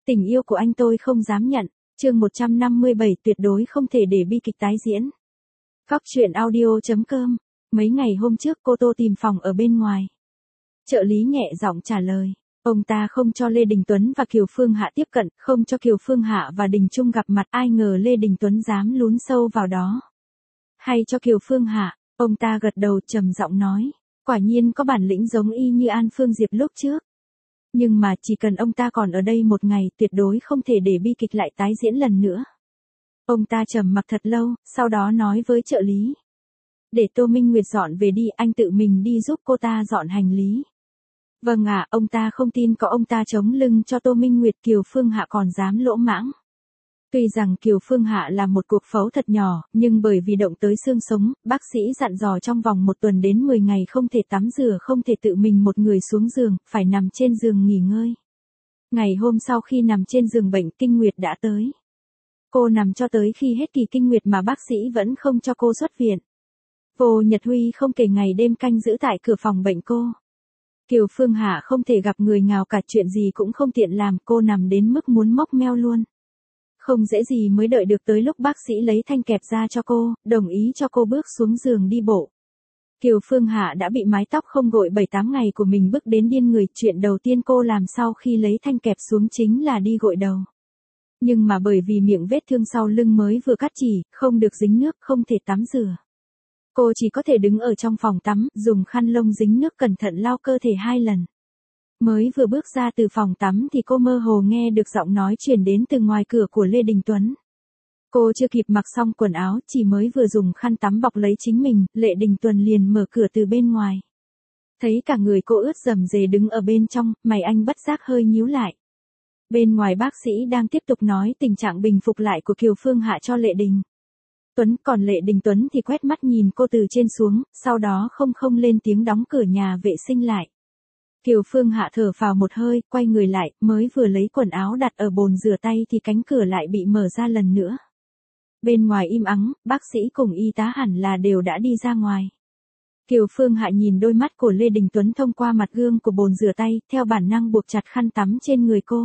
Tình yêu của anh tôi không dám nhận. Chương 157 tuyệt đối không thể để bi kịch tái diễn. Cóc truyện audio.com. Mấy ngày hôm trước cô Tô tìm phòng ở bên ngoài. Trợ lý nhẹ giọng trả lời. Ông ta không cho Lê Đình Tuấn và Kiều Phương Hạ tiếp cận, không cho Kiều Phương Hạ và Đình Trung gặp mặt, ai ngờ Lê Đình Tuấn dám lún sâu vào đó. Hay cho Kiều Phương Hạ, ông ta gật đầu trầm giọng nói. Quả nhiên có bản lĩnh giống y như An Phương Diệp lúc trước. Nhưng mà chỉ cần ông ta còn ở đây một ngày, tuyệt đối không thể để bi kịch lại tái diễn lần nữa. Ông ta trầm mặc thật lâu, sau đó nói với trợ lý. Để Tô Minh Nguyệt dọn về đi, anh tự mình đi giúp cô ta dọn hành lý. Vâng ạ, ông ta không tin có ông ta chống lưng cho Tô Minh Nguyệt, Kiều Phương Hạ còn dám lỗ mãng. Tuy rằng Kiều Phương Hạ là một cuộc phẫu thật nhỏ, nhưng bởi vì động tới xương sống, bác sĩ dặn dò trong vòng 1 tuần đến 10 ngày không thể tắm rửa, không thể tự mình một người xuống giường, phải nằm trên giường nghỉ ngơi. Ngày hôm sau khi nằm trên giường bệnh, kinh nguyệt đã tới. Cô nằm cho tới khi hết kỳ kinh nguyệt mà bác sĩ vẫn không cho cô xuất viện. Vô Nhật Huy không kể ngày đêm canh giữ tại cửa phòng bệnh cô. Kiều Phương Hạ không thể gặp người nào cả, chuyện gì cũng không tiện làm, cô nằm đến mức muốn móc meo luôn. Không dễ gì mới đợi được tới lúc bác sĩ lấy thanh kẹp ra cho cô, đồng ý cho cô bước xuống giường đi bộ. Kiều Phương Hạ đã bị mái tóc không gội 7-8 ngày của mình bức đến điên người, chuyện đầu tiên cô làm sau khi lấy thanh kẹp xuống chính là đi gội đầu. Nhưng mà bởi vì miệng vết thương sau lưng mới vừa cắt chỉ, không được dính nước, không thể tắm rửa. Cô chỉ có thể đứng ở trong phòng tắm, dùng khăn lông dính nước cẩn thận lau cơ thể 2 lần. Mới vừa bước ra từ phòng tắm thì cô mơ hồ nghe được giọng nói truyền đến từ ngoài cửa của Lê Đình Tuấn. Cô chưa kịp mặc xong quần áo, chỉ mới vừa dùng khăn tắm bọc lấy chính mình, Lê Đình Tuấn liền mở cửa từ bên ngoài. Thấy cả người cô ướt rầm rề đứng ở bên trong, mày anh bất giác hơi nhíu lại. Bên ngoài bác sĩ đang tiếp tục nói tình trạng bình phục lại của Kiều Phương Hạ cho Lê Đình Tuấn, còn Lê Đình Tuấn thì quét mắt nhìn cô từ trên xuống, sau đó không lên tiếng đóng cửa nhà vệ sinh lại. Kiều Phương Hạ thở phào một hơi, quay người lại, mới vừa lấy quần áo đặt ở bồn rửa tay thì cánh cửa lại bị mở ra lần nữa. Bên ngoài im ắng, bác sĩ cùng y tá hẳn là đều đã đi ra ngoài. Kiều Phương Hạ nhìn đôi mắt của Lê Đình Tuấn thông qua mặt gương của bồn rửa tay, theo bản năng buộc chặt khăn tắm trên người cô.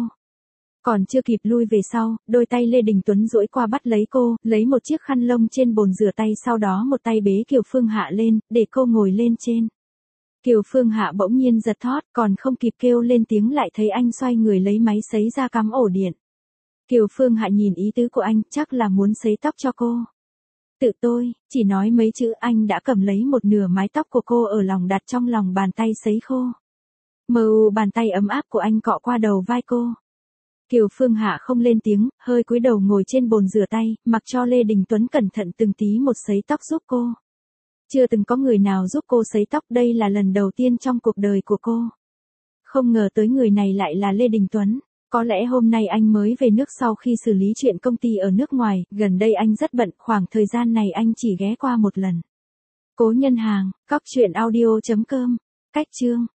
Còn chưa kịp lui về sau, đôi tay Lê Đình Tuấn duỗi qua bắt lấy cô, lấy một chiếc khăn lông trên bồn rửa tay, sau đó một tay bế Kiều Phương Hạ lên, để cô ngồi lên trên. Kiều Phương Hạ bỗng nhiên giật thót, còn không kịp kêu lên tiếng lại thấy anh xoay người lấy máy sấy ra cắm ổ điện. Kiều Phương Hạ nhìn ý tứ của anh, chắc là muốn sấy tóc cho cô. Tự tôi, chỉ nói mấy chữ anh đã cầm lấy một nửa mái tóc của cô ở lòng đặt trong lòng bàn tay sấy khô. Bàn tay ấm áp của anh cọ qua đầu vai cô. Kiều Phương Hạ không lên tiếng, hơi cúi đầu ngồi trên bồn rửa tay, mặc cho Lê Đình Tuấn cẩn thận từng tí một sấy tóc giúp cô. Chưa từng có người nào giúp cô sấy tóc, đây là lần đầu tiên trong cuộc đời của cô. Không ngờ tới người này lại là Lê Đình Tuấn. Có lẽ hôm nay anh mới về nước sau khi xử lý chuyện công ty ở nước ngoài, gần đây anh rất bận, khoảng thời gian này anh chỉ ghé qua một lần. Cố nhân hàng, cóc truyện audio.com, cách chương.